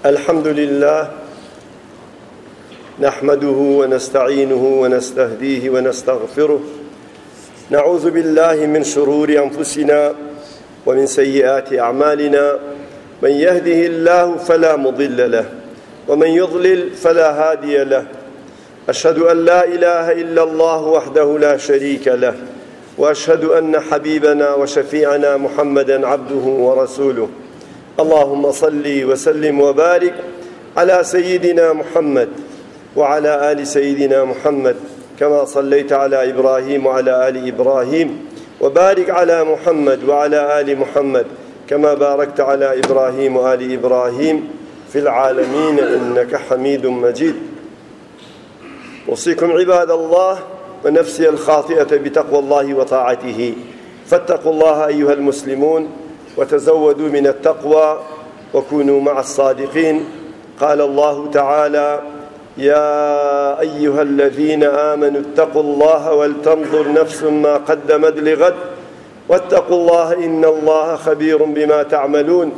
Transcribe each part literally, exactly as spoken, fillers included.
الحمد لله نحمده ونستعينه ونستهديه ونستغفره، نعوذ بالله من شرور أنفسنا ومن سيئات أعمالنا، من يهده الله فلا مضل له ومن يضلل فلا هادي له. أشهد أن لا إله إلا الله وحده لا شريك له، وأشهد أن حبيبنا وشفيعنا محمدا عبده ورسوله. اللهم صل وسلم وبارك على سيدنا محمد وعلى آل سيدنا محمد كما صليت على إبراهيم وعلى آل إبراهيم، وبارك على محمد وعلى آل محمد كما باركت على إبراهيم وآل إبراهيم في العالمين إنك حميد مجيد. أوصيكم عباد الله ونفسي الخاطئة بتقوى الله وطاعته، فاتقوا الله أيها المسلمون وتزودوا من التقوى وكونوا مع الصادقين. قال الله تعالى: يا أيها الذين آمنوا اتقوا الله ولتنظر نفس ما قدمت لغد واتقوا الله إن الله خبير بما تعملون.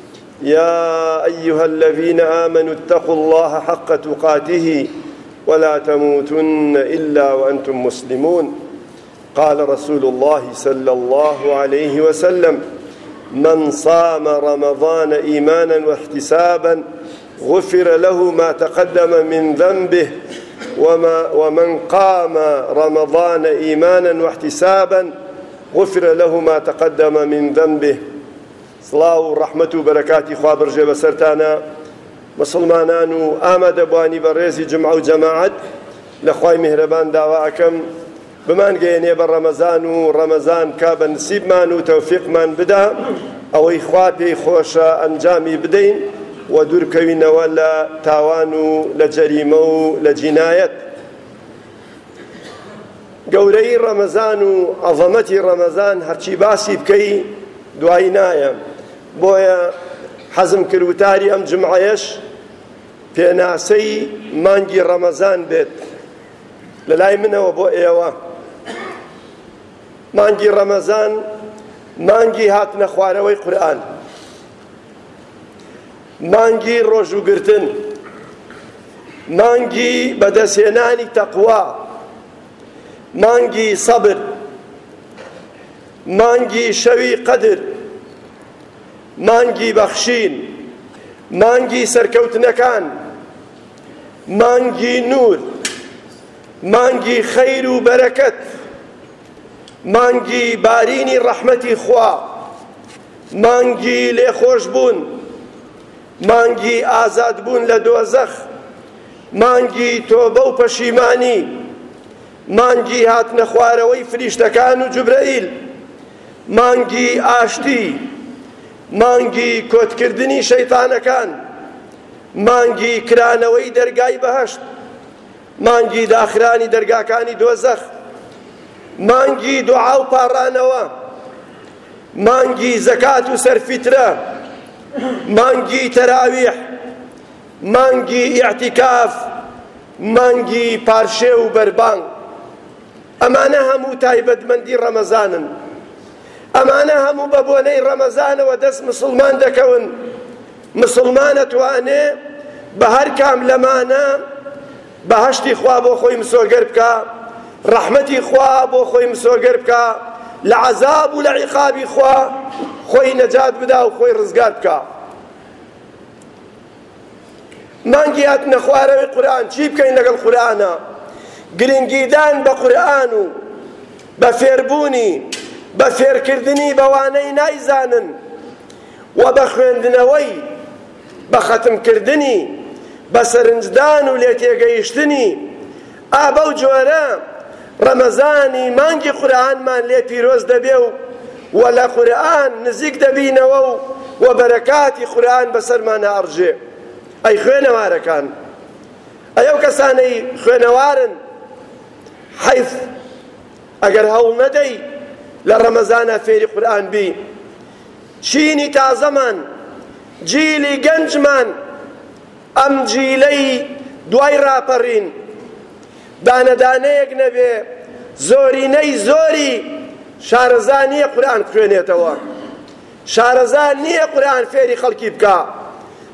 يا أيها الذين آمنوا اتقوا الله حق تقاته ولا تموتن إلا وأنتم مسلمون. قال رسول الله صلى الله عليه وسلم: من صام رمضان إيمانا واحتسابا غفر له ما تقدم من ذنبه، وما ومن قام رمضان إيمانا واحتسابا غفر له ما تقدم من ذنبه. صلاة ورحمة وبركاته خواب رجب سرتانا مسلمانان و آمد بوانی برێزی جمعە و جەماعەت لە خوای میهرەبان داواکەم بمان گەیەنێ بە ڕەمەزان و ڕەمەزان کا بە نسیبمان و تەوفیقمان بدا ئەوەی خوا پێی خۆشە ئەنجامی بدەین و دوورکەوینەوە لە تاوان و لە جەریمە و لە جینایەت. گەورەی ڕەمەزان و عەظەمەتی ڕەمەزان هەرچی باسی بکەی دوای نایە، بۆیە حەزم کرد وتاری ئەم جمعەیەش پێناسەی مانگی ڕەمەزان بێت لە لای منەوە بۆ ئێوە. مانگی ڕەمەزان مانگی هاتنە خوارەوەی قورئان، مانگی ڕۆژوگرتن، مانگی بەدەستهێنانی تەقوا، مانگی سەبر، مانگی شەوی قەدر، مانگی بەخشین، مانگی سەرکەوتنەکان، مانگی نور، مانگی خەیر و بەرەکەت، مانگی بارینی ڕەحمەتی خوا، مانگی لێخۆشبوون، مانگی ئازادبوون لە دۆزەخ، مانگی تۆبە و پەشیمانی، مانگی هاتنە خوارەوەی فریشتەکان و جوبرەئیل، مانگی ئاشتی، مانگی کۆتکردنی شەیتانەکان، مانگی کرانەوەی دەرگای بەهەشت، مانگی داخرانی دەرگاکانی دۆزەخ، مانگی دوعا و پاڕانەوە، مانگی زەکات و سەرفیترە، مانگی تەراویح، مانگی ئیعتیکاف، مانگی پارشێ و بەربانگ. ئەمانە هەموو تایبەتمەندی ڕەمەزانن، ئەمانە هەموو بە بۆنەی ڕەمەزانەوە دەست مسلمان دەکەون. مسلمانە توانێ بە هەر کام لەمانە بەهەشتی خوا بۆ خۆی مسۆگەر بکە، ڕەحمەتی خوا بۆ خۆی مسۆگەر بکە، لە عەزاب و لە عیقابی خوا خۆی نەجات بدا و خۆی ڕزگار بکە. مانگی هاتنە خوارەوەی قورئان چی بکەین لەگەڵ قورئانە؟ گرنگیدان بە قورئان و بە فێربوونی بە فێرکردنی بەوانەی نایزانن و بە خوێندنەوەی بە ختمکردنی بە سەرنجدان و لێتێگەیشتنی. ئا بەو جۆرە ڕەمەزانی مانگی قورئانمان لێ پیرۆز دەبێ و و لە قورئان نزیک دەبینەوە و و بەرەکاتی قورئان بەسەرمانە ئەڕژێ. ئەی خوێنەوارەکان، ئەو کەسانەی خوێنەوارن، حەیف ئەگەر هەوڵ نەدەی لە ڕەمەزانە فێری قورئان بی. چینی تازەمان، جیلی گەنجمان، ئەم جیلەی دوای ڕاپەڕین دانەدانەیەک نەبێ زۆرینەی زۆری شارەزا نییە قورئان بخوێنێتەوە، شارەزا نییە قورئان فێری خەڵکی بکە،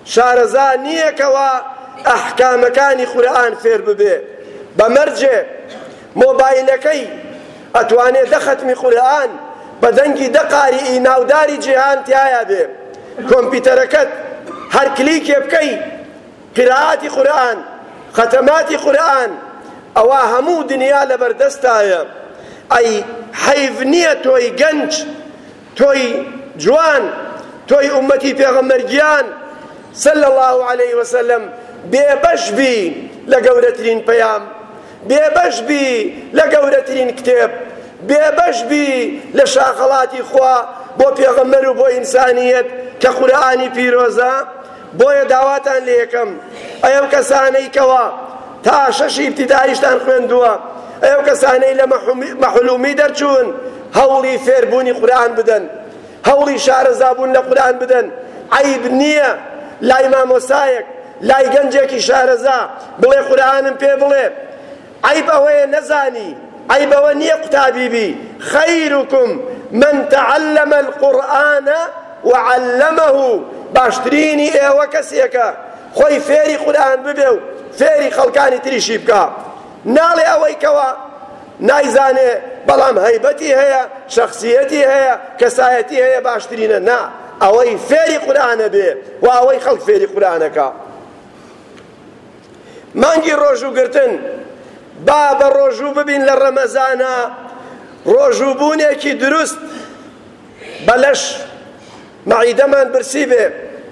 شارەزا نییەکەوە ئەحکامەکانی قورئان فێر ببێ بەمەرجێ مۆبایلەکەی ئەتوانێت دە خەتمی قورئان بە دەنگی دە قاریئی ناوداری جیهان تایە بێ کۆمپیوتەرەکەت هەر کلیکێ بکەی قراءەتی قورئان ختەماتی قورئان ئەوە هەموو دنیا لەبەردەستایە ئەی حەیف نییە تۆی گەنج تۆی جوان تۆی ئومەتی پێغەمبەرگیان صلى الله عليه وسلم بێبەش بی لە گەورەترین پەیام بێبەش بی لە گەورەترین کتێب بێبەش بی لە شاخەڵاتی خوا بۆ پێغەمبەر و بۆ ئینسانیەت کە قورئانی پیرۆزە بۆیە داواتان لێ یەکەم ئەو کەسانەی کەوا تا شەشی ابتیداییشتان خوێندووە ئەو کەسانەی لە مەحلومی دەرچوون هەوڵی فێربوونی قورئان بدەن هەوڵی شارەزابوون لە قورئان بدەن عیب نییە لای مامۆسایەک لای گەنجێکی شارەزا بڵێ قورئانم پێ بڵێ عیب ئەوەیە نەزانی عیب ئەوە نییە قوتابی بی خەیرکم من تعلم القورئان وعلمه باشترینی ئێوە کەسێکە خۆی فێری قورئان ببێ و فێری خەڵکانی تریشی بکە ناڵێ ئەوەی کەوە نایزانێ بەڵام هەیبەتی هەیە شەخسیەتی هەیە کەسایەتی هەیە باشترینە نا ئەوەی فێری قورئانە بێ و ئەوەی خەڵک فێری قورئانەکە مانگی ڕۆژووگرتن با بە ڕۆژوو ببین لە ڕەمەزانە ڕۆژووبوونێکی دروست بەلەش مەعیدەمان برسی بێ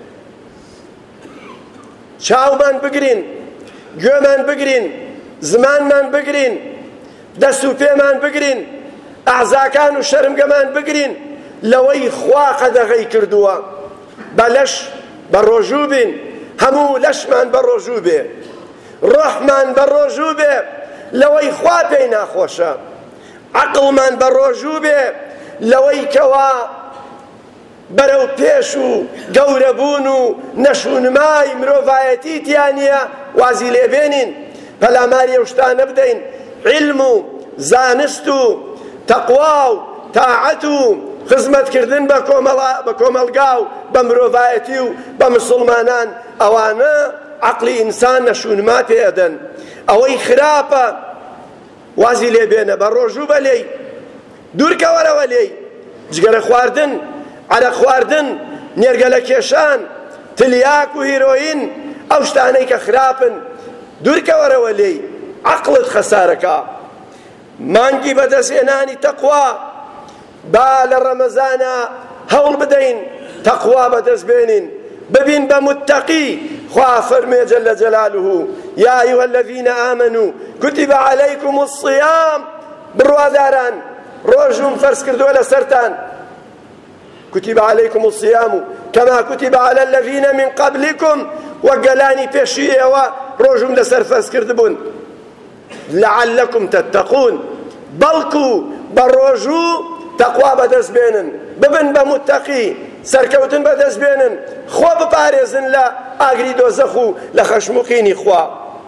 چاومان بگرین گوێمان بگرین زمانمان بگرین دەست و پێمان بگرین ئەعزاکان و شەرمگەمان بگرین لەوەی خوا قەدەغەی کردووە بەلەش بە ڕۆژوو بین هەموو لەشمان بە ڕۆژوو بێ ڕۆحمان بە ڕۆژوو بێ لەوەی خوا پێی ناخۆشە عەقڵمان بە ڕۆژوو بێ لەوەی کەوا بەرەو پێش و گەورەبوون و نەشونمای مرۆڤایەتی تیانە وازی لێبێنین پەلاماری ئەو شتانە بدەین علم و زانست و تەقوا و تاعەت و خزمەتکردن بە کۆمەلگا و بە مرۆڤایەتی و بە مسڵمانان ئەوانە عەقڵی ئینسان نەشونما پێدەن ئەوەی خراپە وازی لێبێنە بە ڕۆژوو بە لێی دوورکە وەرەوە لێی جگەرە خواردن عەرەق خواردن نێرگەلە کێشان تلیاک و هیرۆین ئەو شتانەی کە خراپن دوورکە وەرەوە لێی عەقڵت خەسارەکە مانگی بەدەستهێنانی تەقوا با لە ڕەمەزانە هەوڵ بدەین تەقوا بەدەست بێنین ببین بە متەقی خوا فەرمێ جەلە جەلالوه یا ئەیوهە الەذینە ئامەنوو کوتیبە عەلەیکم الصیام بڕواداران ڕۆژوم فەرز کردووە لەسەرتان كتب عليكم الصيام كما كتب على الذين من قبلكم وقلاني بيشيه وروجم لسر فاسكردبون لعلكم تتقون بلكو بروجو تقوى بدس بينن ببن بمتقي سركوتن بدس بينن خو ببارزن لا اغري دوزخو لخشمقيني خوا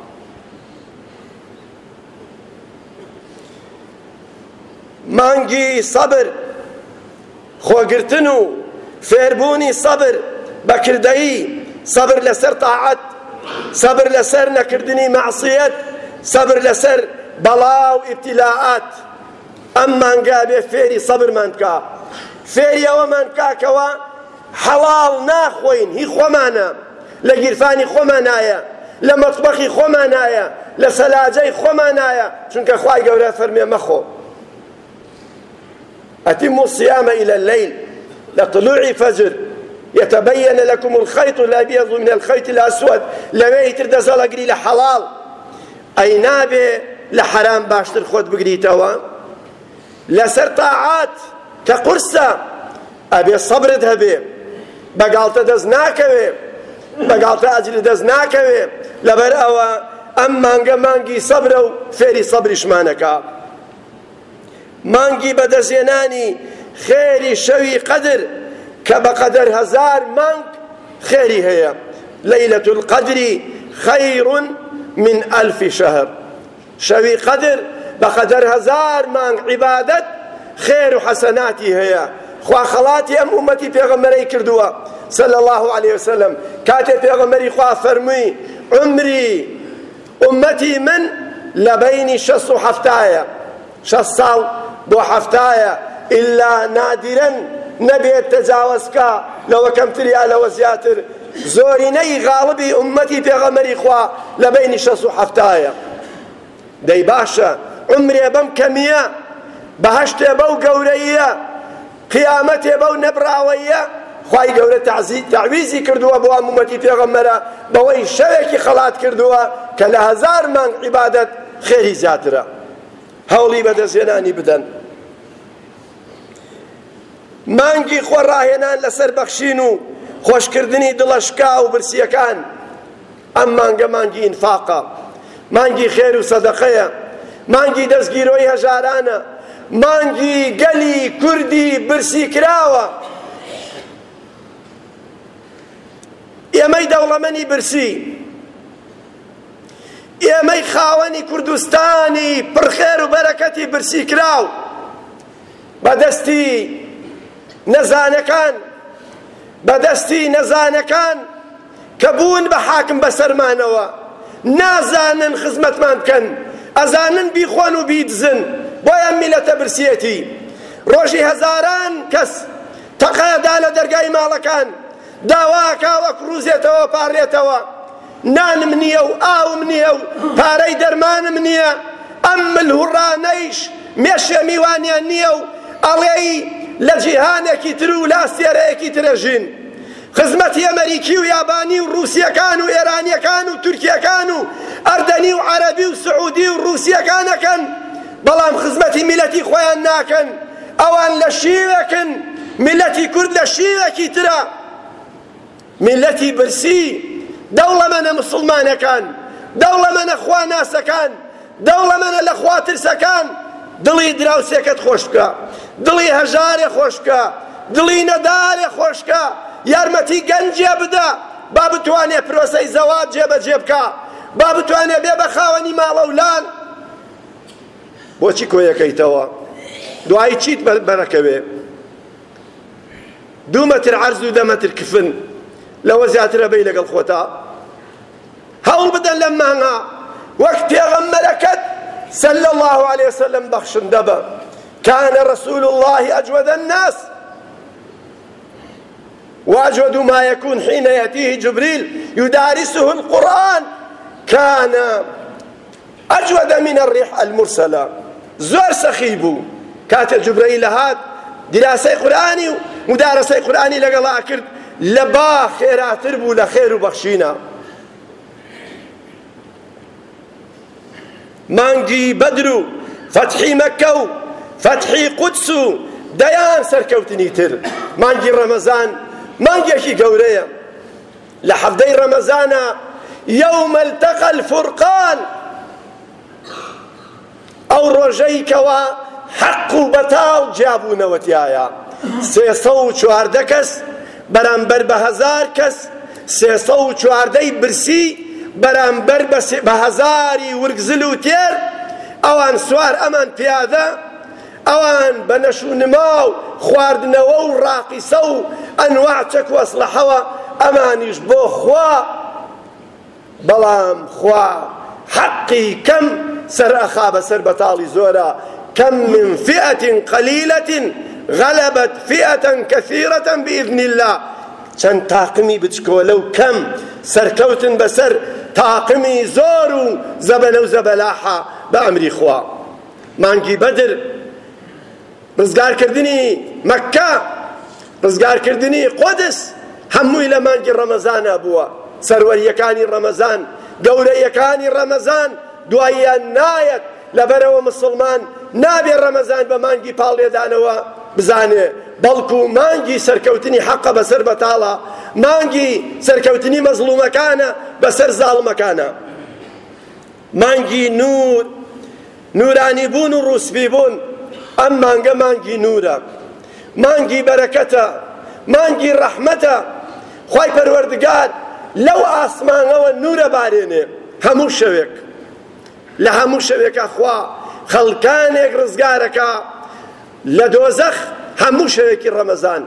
مانجي صبر خۆگرتن و فێربوونی سەبر بەکردەیی سەبر لەسەر تاعەت سەبر لەسەر نەکردنی مەعسیەت سەبر لەسەر بەڵاو ئیبتیلاعات ئەم مانگا بێ فێری سەبرمان بکە فێری ئەوەمان بکاکەوە حەڵاڵ ناخۆین هی خۆمانە لە گیرفانی خۆمانایە لە مەتبەخی خۆمانایە لە سەلاجەی خۆمانایە چونکە خوای گەورە فەرمێ مەخۆ أتموا الصيام إلى الليل لطلوع فجر يتبين لكم الخيط الأبيض من الخيط الأسود لما يتردز لقري لحلال أي نابي لحرام باشتر خود بقري توا لسر طاعات كقرصة أبي صبر ذهبي بقالت دز ناكوي بقالت أجل دز ناكوي لبر أوا أم مانجا مانجي صبرو فيري صبر شمانكا مانگی بەدەستهێنانی خێری شەوی قەدر کە بە قەدەر هەزار مانگ خێری هەیە لەیلەة القەدر خەیر من ئەلف شەهر شەوی قەدر بە قەدەر هەزار مانگ عیبادەت خێر و حەسەناتی هەیە خوا خەڵاتی ئەم ئومەتی پێغەمبەرەی کردووە صلى الله عليه وسلم كاتب پیغمبری خوا فرمووی عمری أمتي من لبين شص وحفتايا شص ساڵ بۆ حفتايا إلا نادرا نبيت تجاوزك لو كمتريا لو زياتر زوريني غالبي أمتي بيغمري خوا لبين شص وحفتايا دي باشا عمري بم كمية بهشت بو قورية قيامتي بو نبراوية خواهي قولة تعويزي كردوا بوا أمتي بيغمرا بوي شوكي خلات كردوا كلا هزار من عبادة خيري زياترا هولي بدا زيناني بدن مانگی خۆ ڕاهێنان لەسەر بەخشین و خۆشکردنی دڵەشکا و برسیەکان ئەم مانگە مانگی ئینفاقە مانگی خێر و سەدەقەیە مانگی دەستگیرۆی هەژارانە مانگی گەلی کوردی برسی کراوە ئێمەی دەوڵەمەنی برسی ئێمەی خاوەنی کوردستانی پڕخێر و بەرەکەتی برسی کراو بەدەستی نەزانەکان بەدەستی نەزانەکان کە بوون بە حاکم بەسەرمانەوە نازانن خزمەتمان بکەن ئەزانن بیخۆن و بیدزن بۆیە میلەتە برسیەتی ڕۆژی هەزاران کەس تەقەیەدا لە دەرگای ماڵەکان داواکە وەک ڕووزێتەوە پاڕێتەوە نانم نییە و ئاوم نییە و پارەی دەرمانم نییە ئەم ملهوڕانەیش مێشێ میوانیان نییە و ئەڵێی لە جیهانێکی تر و لاستێرەیەکی ترەژین خزمەتی ئەمەریکی و یابانی و ڕووسیەکان و ئێرانیەکان و تورکیەکان و ئەردەنی و عەرەبی و سعودی و ڕووسیەکانەکەن بەڵام خزمەتی میلەتی خۆیان ناکەن ئەوان لە شیوێکن میلەتی کورد لە شیوێکی ترە میلەتی برسی دەوڵەمەنە موسڵمانەکان دەوڵەمەنە خواناسەکان دەوڵەمەنە لە خواترسەکان دڵی دراوسێکت خۆش بکە دڵی هەژارێ خۆش بکە دڵی نەدارێ خۆش بکە یارمەتی گەنجێ بدە با بتوانێ پرۆسەی زەواج جێبەجێ بکە با بتوانێ بێ بە خاوەنی ماڵەولان بۆچی کۆیەکەیتەوە دوایی چیت بەرەکەوێ دوو مەتر عەرز و دە مەتر کفن لەوە زیاترە بەی لەگەڵ خۆتا هەوڵ بدەن لەم مانگا وەک پێغەمبەرەکەت صلى الله عليه وسلم بخشن دبا كان رسول الله أجود الناس وأجود ما يكون حين يأتيه جبريل يدارسه القرآن كان أجود من الريح المرسلة زور سخيبو كات جبريل هاد دراسة قرآني ومدارسة قرآني لقلا أكرد لبا خيرات ربو لخير بخشينا مانگی بدر فتحی مکە و فتحی قودس و دەیان سەرکەوتنی تر مانگی ڕەمەزان مانگێکی گەورەیە لە حەفتەی ڕەمەزانە یەومە التەقە الفورقان ئەو ڕۆژەی کەوا حەق و بەتاڵ جیابوونەوەتیایە سێسە و چواردە کەس بەرامبەر بە هەزار کەس سێسە و چواردەی برسی بەرامبەر بە هەزاری ورگزل و تێر ئەوان سوار ئەمان پیادە ئەوان بە نەشونما و خواردنەوە و ڕاقیسە و ئەنواع چەک و ئەسلحەوە ئەمانیش بۆ خوا بەڵام خوا حەقی کەم سەرئەخا بەسەر بەتاڵی زۆرە كم من فئة قليلة غلبت فئة كثيرة بإذن الله چەند تاقمی بچکۆلە و کەم سەرکەوتن بەسەر تاقمی زۆر و زەبەلە و زەبەلاحە بە ئەمری خوا مانگی بەدر ڕزگارکردنی مەککە ڕزگارکردنی قودس هەمووی لە مانگی ڕەمەزانە بووە سەروەریەکانی ڕەمەزان گەورەیەکانی ڕەمەزان دواییان نایەت لەبەرەوە مسڵمان نابێ ڕەمەزان بە مانگی پاڵێدانەوە بزانێ بەڵکو مانگی سەرکەوتنی حەقە بەسەر بەتاڵە مانگی سەرکەوتنی مەزلومەکانە بەسەر زاڵمەکانە مانگی نور نورانی بوون و ڕوسبی بوون ئەم مانگە مانگی نورە مانگی بەرەکەتە مانگی ڕەحمەتە خوای پەروەردگار لەو ئاسمانەوە نورە بارێنێ هەموو شەوێک لە هەموو شەوێکە خوا خەڵکانێک ڕزگارەکە لە دۆزەخ هەموو شەوێکی ڕەمەزان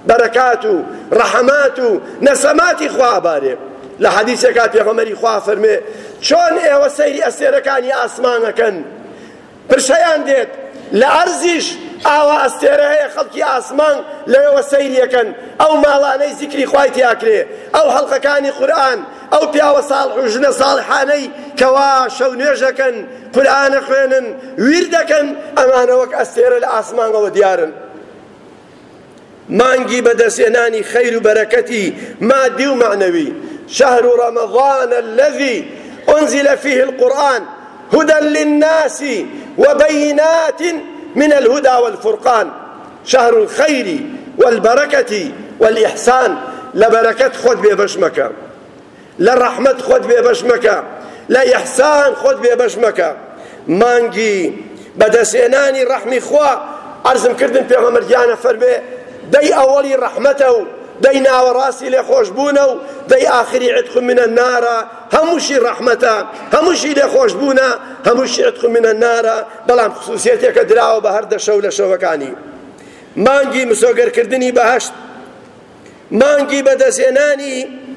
بەرەکات و ڕەحەمات و نەسەماتی خوا ئەبارێ. لە حەدیثێکا پێغەمبەری خوا فەرمێ چۆن ئێوە سەیری ئەستێرەکانی ئاسمانەکەن، پرسەیان دێت لە ئەرزیش ئاوا ئەستێرە هەیە خەڵکی ئاسمان لەوێوە سەیریەکەن، ئەو ماڵانەی زیکری خوای تیاکرێ، ئەو هەڵقەکانی قورئان، ئەو پیاوە ساڵح و ژنە ساڵحانەی کەوا شەو نوێژەکەن، قورئانە خوێنن، ویر دەکەن، ئەمانە وەک ئەستێرە لە ئاسمانەوە دیارن. مانگی بەدەستێنانی خەیر و بەرەکەتی مادی و معنەوی. شهر رمضان الذي أنزل فيه القرآن هدى للناس وبينات من الهدى والفرقان. شهر الخير والبركة والإحسان. لبركة خد ببشمك، لرحمة خد ببشمك، لإحسان خد ببشمك. مانجي بدسيناني رحمي خوا عرزم كردن پیغمبر جانا فرمي دي أولي رحمته دي ناوراسي لخوش بونا دي آخري عتق من النار. هموشي رحمته هموشي لخوش بونا هموشي عتق من النار. بلام خصوصيتك دراو بهرد شو لشوكاني. مانجي مسوغر كردني بهشت، مانجي بدسيناني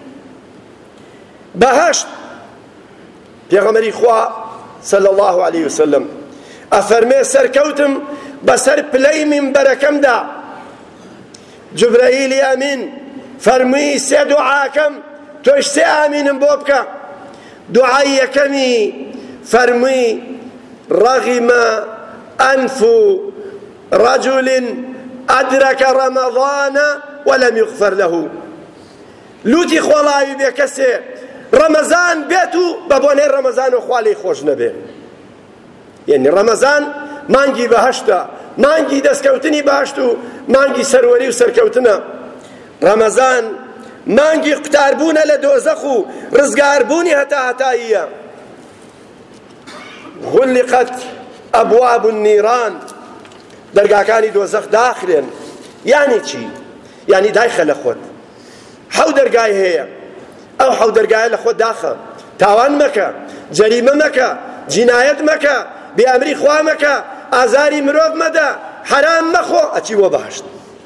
بهشت. پیغمبری خوا صلى الله عليه وسلم أفرمي سركوتم بسر بلي من بركم دا جبرائيل أمين فرمي سي دعاكم توش سي آمين بوبك دعاي كمي فرمي رغم أنف رجل أدرك رمضان ولم يغفر له. لوتي خوالاوي بكسي رمضان بيتو ببوني رمضان وخوالي خوش نبي. يعني رمضان مانجي بهشتا، مانجي دسكوتني بهشتو، مانجي سروري وسركوتنا. رمضان مانجي قتاربونا لدوزخو رزقاربوني هتا هتايا. غلقت أبواب النيران. درقاكاني دوزخ داخلين. يعني چي؟ يعني دايخل أخوت حو درقاي هي أو حو درقاي لأخوت داخل تاوان مكا، جريمة مكا، جناية مكا، بأمري خوا مكا، آزاري مروف مدى، حرام مخو أتي وبهشت.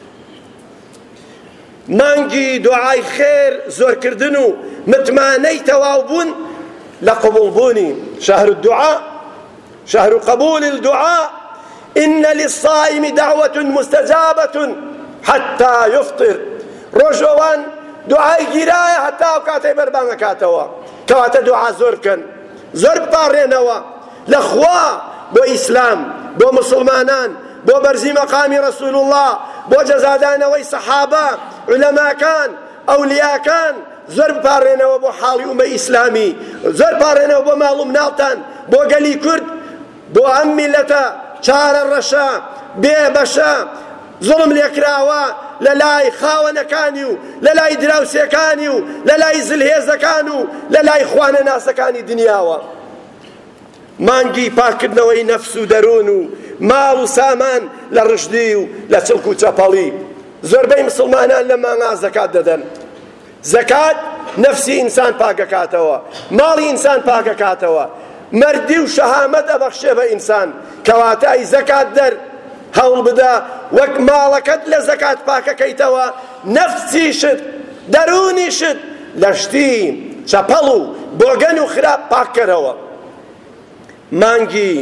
مانجي دعاي خير زور كردنو متماني تواوبون لقبول بوني. شهر الدعاء شهر قبول الدعاء. إن للصائم دعوة مستجابة حتى يفطر. رجوان دعاي جراية حتى وكاتي بربان كاتوا كواتا دعاء زور كان زور بارينوا لخوا بو إسلام بو مسلمانان بو برزي مقام رسول الله بو جزادان وي صحابة علماء كان أولياء كان زور بارينوا بو حالي أمي إسلامي زور بارينوا بو معلوم نالتان بو قلي كرد بو أميلتا شار الرشا بي بشا ظلم ليكراوا للاي خاونەکانیو لەلای دراوسێکانیو لەلای زلهێزەکانو لەلای خوانە ناسەکانی دنیاوە. مانگی پاکردنەوەی نەفس و دەروون و ماڵ و سامان لە ڕژدی و لە چڵک و چەپەڵی. زۆربەی مسلمانان لە مانگا زەکات دەدەن. زەکات نەفسی ئینسان پاکەکاتەوە، ماڵی ئینسان پاکەکاتەوە، مەردی و شەهامەت ئەبەخشێ بە ئینسان. کەواتای زەکات دەر هەوڵ بدە وەک ماڵەکەت لە زەکات پاکەکەیتەوە، نەفسیشت دەرونیشت لە شتی چەپەڵ و بۆگەن و خراپ پاککەرەوە. مانگی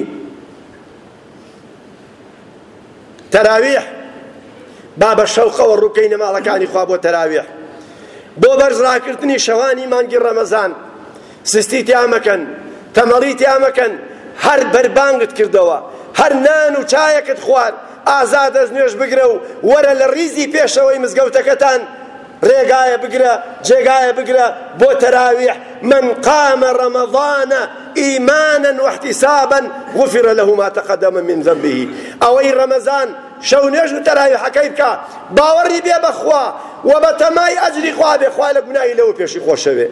تەراویح با بە شەوقەوە ڕووکەینە ماڵەکانی خوا بۆ تەراویح بۆ بەرزڕاکردنی شەوانی مانگی ڕەمەزان. سستی تیا مەکەن، تەمەڵی تیا مەکەن، هەر بەربانگت کردەوە، هەر نان و چایەکت خوارد، ئازاد دەست نوێژ بگرە و وەرە لە ڕیزی پێشەوەی مزگەوتەکەتان ڕێگایە بگرە، جێگایە بگرە بۆ تەراویح. من قام رمضان إيمانا واحتسابا غفر له ما تقدم من ذنبه. ئەوەی ڕەمەزان شەو نوێژ و تەراویحەکەی بکە، باوەڕی بێ بەخوا و بە تەمای ئەجری خوا بێ، خوا لە گوناهی لەوە پێشی خۆشەوێ.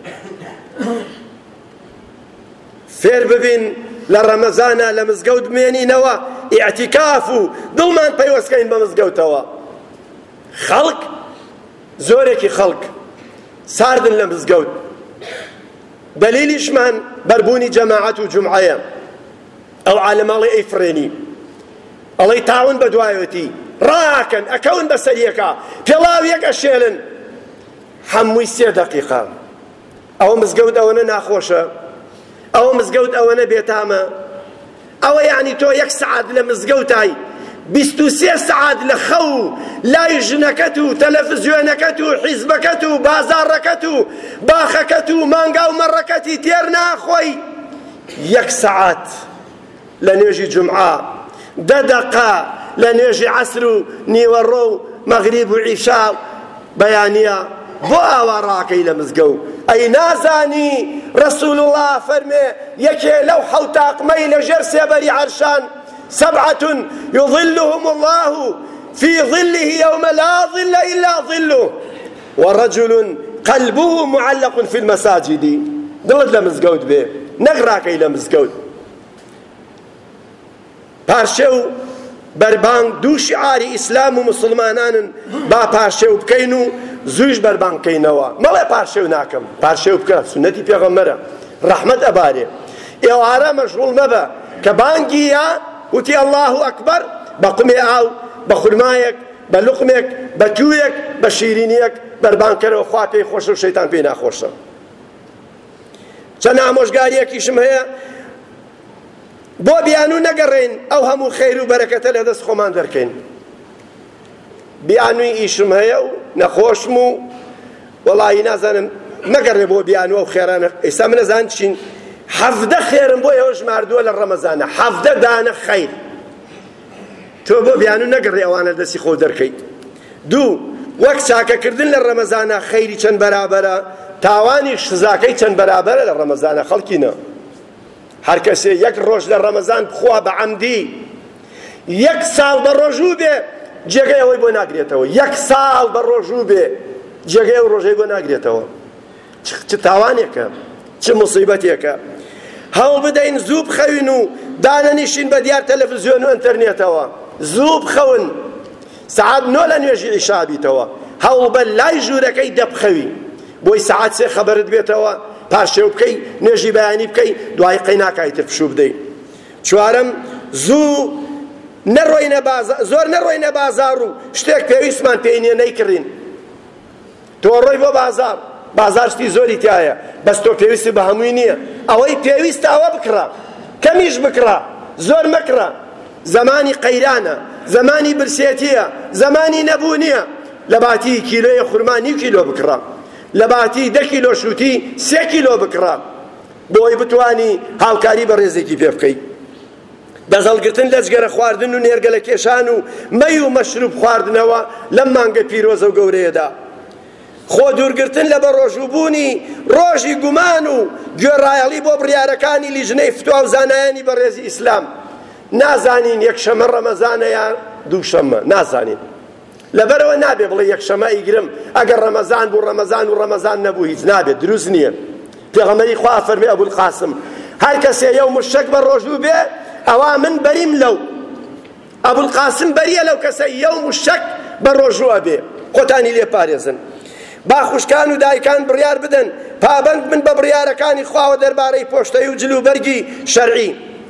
فێر ببین لە ڕەمەزانە لە مزگەوت بمێنینەوە، ئیعتیکاف و دڵمان پەیوەستکەین بە مزگەوتەوە. خەڵک زۆرێکی خەڵک ساردن لە مزگەوت. دەلیلیشمان بەربوونی جەماعەت و جومعەیە. ئەو عالەماڵی ئەیفرێنی ئەڵێی تاون بە دوایەتی ڕاکەن ئەکەون بەسەریەکە پێڵاویەک ئەشێلن هەمووی سێ دەقیقە. ئەوە مزگەوت ئەوەنە ناخۆشە، ئەوە مزگەوت ئەوەنە بێتامە، ئەوە یعنی تۆ یەک سعات لە مزگەوتای بیست و سێ سعات لە خەو لای ژنەکەت و تەلەڤیزیۆنەکەت و حیزبەکەت و بازاڕەکەت و باخەکەت و مانگا و مەڕەکەتی تێر ناخۆی. یەک سعات لە نوێژی جومعە، دە دەقە لە نوێژی عەسر و نیوەڕۆ و مەغریب و عیشا بەیانیە بۆ ئاوا ڕاکەی لە مزگەوت. ئەی نازانی ڕەسوول الله فەرمێ یەکێ لەو حەوت تاقمەی لەژێر سێبەری عەرشان سبعة يظلهم الله في ظله يوم لا ظل إلا ظله ورجل قلبه معلق في المساجد. دڵت لە مزگەوت بێ، نەغراکەی لە مزگەوت. پارشێ و بەربانگ دوو شعاری ئیسلام و مسلمانانن، با پارشێ و بکەین و زوویش بەربانگ بکەینەوە. مەڵێ پارشێ و ناکەم، پارشێ و بکە، سنەتی پێغەمبەرە، ڕەحمەت ئەبارێ. ئێوارە مەشغوڵ مەبە کە بانگیە وتی الله ئەکبەر بە قمێ ئاو، بە خورمایەک، بە لوقمێک، بە توویەک، بە شیرینیەک بەربانگکەرەوە، خوا پێی خۆشە و شەیتان پێی ناخۆشە. چەند ئامۆژگاریەکیشم هەیە بۆ بیانوو نەگەڕێین، ئەو هەموو خەیر و بەرەکەتە لە دەست خۆمان دەرکەین. بیانووی ئیشم هەیە و نەخۆشم و وەڵاهی نازانم نەگەڕێ بۆ بیانووە و خێرانە. ئێستا من نەزان چین حەفدە خێرم بۆ ئێوە ژماردووە لە ڕەمەزانە، حەفدە دانە خەیر. تۆ بۆ بیانوو نەگەڕێ ئەوانە دەستی خۆ دەرکەیت. دوو، وەک چاکەکردن لە ڕەمەزانە خەیری چەند بەرابەرە، تاوانی سزاکەی چەند بەرابەرە لە ڕەمەزانە خەڵکینە. هەر کەسێ یەک ڕۆژ لە ڕەمەزان بخوا بە عەمدی یەک ساڵ بە ڕۆژوو بێ جێگەی ئەوەی بۆ ناگرێتەوە، یەک ساڵ بە ڕۆژوو بێ جێگەی ئەو ڕۆژەی بۆ ناگرێتەوە. چ تاوانێکە، چ مصیبەتێکە. هەوڵ بدەین زوو بخەوین و دانەنیشین بە دیار تەلەڤیزیۆن و ئینتەرنێتەوە، زوو بخەون سەعات نۆ لە نوێژی عیشا بیتەوە، هەوڵ بە لای ژوورەکەی دەبخەوی بۆی سەعات سێ خەبەرت بێتەوە، پاشێو بکەی نوێژی بەیانی بکەی، دوای قەی ناکایتر پشوو بدەی. چوارەم، زوو نەڕۆینە بازار، زۆر نەڕۆینە بازار و شتێک پێویستمان پێی نییە نەیکڕین. تۆ ڕۆی بۆ بازار، بازار شتی زۆری تایە، بەس تۆ پێویستی بە هەمووی نییە. ئەوەی پێویستە ئەوە بکڕە، کەمیش بکڕە، زۆر مەکڕە. زمانی قەیرانە، زمانی برسێتیە، زمانی نەبوونیە. لە باتی کیلۆیە خورما نیو کیلۆ بکڕە، لە باتی دە کیلۆ شووتی سێ کیلۆ بکڕە بۆی بتوانی هاوکاری بە ڕێزێکی پێ بکەیت. دەزەڵگرتن لە جگەرە خواردن و نێرگە لە کێشان و مەی و مەشروب خواردنەوە لەم مانگە پیرۆزە و گەورەیەدا. خۆ دوورگرتن لە بە ڕۆژووبوونی ڕۆژی گومان و گوێڕایەڵی بۆ بڕیارەکانی لیژنەی فتوا و زانایانی بە ڕێزی ئیسلام. نازانین یەکشەمە ڕەمەزانە یا دووشەمە، نازانین. لەبەرەوە نابێ بڵێ یەکشەمە ئیگرم ئەگەر ڕەمەزان بوو ڕەمەزان و ڕەمەزان نەبوو هیچ نابێت، دروست نییە. پێغەمبەری خوا فەرمێ ئەبول قاسم هەر کەسێ یەوم الشەک بە ڕۆژوو بێ ئەوا من بەریم لەو. ئەبول قاسم بەریە لەو کەسە یەوم الشەک بە ڕۆژووە بێ. خۆتانی لێ پارێزن. با خوشکان و دایکان بڕیار بدەن پابەند من بە بڕیارەکانی خواوە دەربارەی پۆشتەی و جلوبەرگی شەرعی.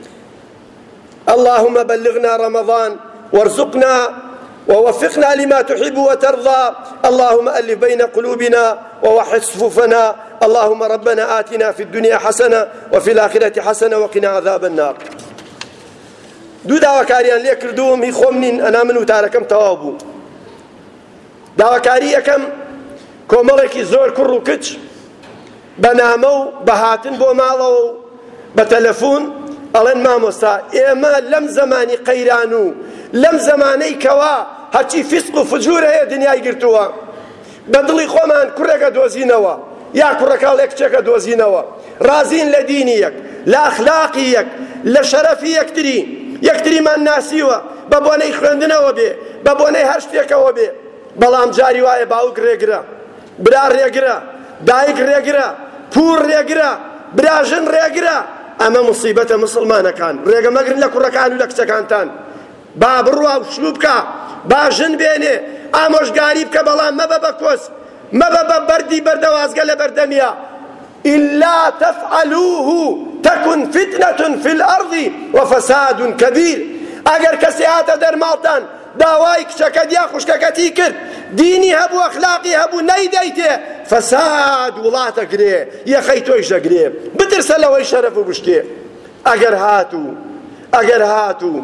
اللهم بلغنا رمضان وارزقنا ووفقنا لما تحب وترضى. اللهم ألف بين قلوبنا ووحد صفوفنا. اللهم ربنا آتنا في الدنيا حسنة وفي الآخرة حسنة وقنا عذاب النار. دوو داواکاریان لێ کردووم، هی خۆم نین، ئەنا من وتارەکەم تەواو بوو. داواکاری یەکەم، کۆمەڵێکی زۆر کوڕ و کچ بە نامە و بە هاتن بۆ ماڵەوە و بە تەلەفۆن ئەڵێن مامۆستا ئێمە لەم زمانی قەیران و لەم زمانەی کەوا هەرچی فیسق و فجور هەیە دنیای گرتووە، بە دڵی خۆمان کوڕێکە دۆزینەوە یا کوڕەکەڵێک کچێکە دۆزینەوە، رازین لە دینی یەک، لە ئەخلاقی یەک، لە شەرەفی یەکتری، یەکتریمان ناسیوە، بە بۆنەی خوێندنەوە بێ، بە بۆنەی هەر شتێکەوە بێ. بەڵام جاری وایە باوک ڕێگرە، برا ڕێگرە، دایک ڕێگرە، پوور ڕێگرە، براژن ڕێگرە. ئەمە مصیبەتە مسلمانەکان. ڕێگە مەگرن لە کوڕەکان و لە کچەکانتان. با بڕوا و شلو بکە، با ژن بێنێ، ئامۆژگاری بکە، بەڵام مەبە بە کۆس، مەبە بە بەردی بەردەوازگە لە بەردەمیە. إلا تفعلوه تكن فتنة في الأرض وفساد كبير. ئەگەر کەسێ هاتە دەرماڵتان داوای کچەکەت یا خوشکەکەتی کرد دینی هەبوو ئەخلاقی هەبوو نەیدەیتێ فەساد وڵاتەگرێ یەخەی تۆیش دەگرێ بترسە لەوەی شەرەف و بشکێ ئەگەر هاتوو ئەگەر هاتوو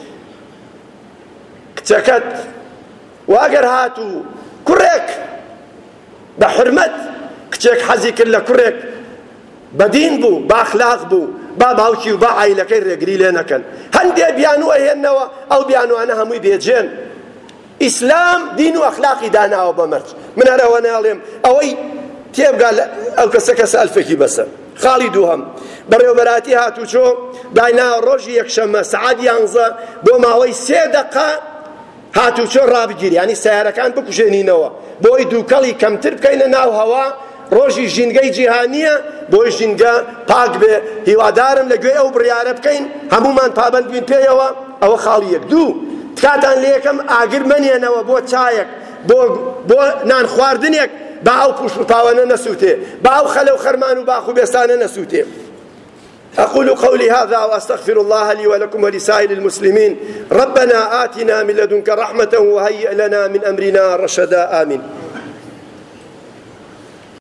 کچەکەت و ئەگەر هاتوو کوڕێک بە حرمەت کچێک حەزی کرد لە کوڕێک بەدین بوو با ئەخلاق بوو با باوکی و با عایلەکەی ڕێگری لێ نەکەن هەندێ بیانوە هێننەوە ئەو بیانوانە هەمووی بێجێن ئیسلام دین و ئەخلاقی داناوە بەمەرج من هەرەوە ناڵێم ئەوەی تێبگا ئەو کەسە کە سەلفێکی بەسەر خاڵی دووهەم بەڕێوەبەراتی هاتوچۆ دایناوە ڕۆژی یەکشەممە سەعات یانزە بۆ ماوەی سێ دەقە هاتوچۆ ڕابگیری ینی سیارەکان بکوژێنینەوە بۆی دووکەڵی کەمتر بکەینە ناو هەوا ڕۆژی ژینگەی جیهانیە بۆی ژینگە پاک بێ هیوادارم لەگوێ ئەو بڕیارە بکەین هەمومان پابەند بین پێیەوە ئەوە خاڵی یەک دوو تکاتان لە یەکەم ئاگر مەنێنەوە بۆ چایەک بۆ بۆ نان خواردنێک با ئەو پوش پاوانە نەسووتێ با ئەو خەلە و خەرمان و باخ و بێستانە نەسووتێ أقول قولي هذا وأستغفر الله لي ولكم ولسائر المسلمين ربنا آتنا من لدنك رحمة وهيئ لنا من أمرنا رشدا آمين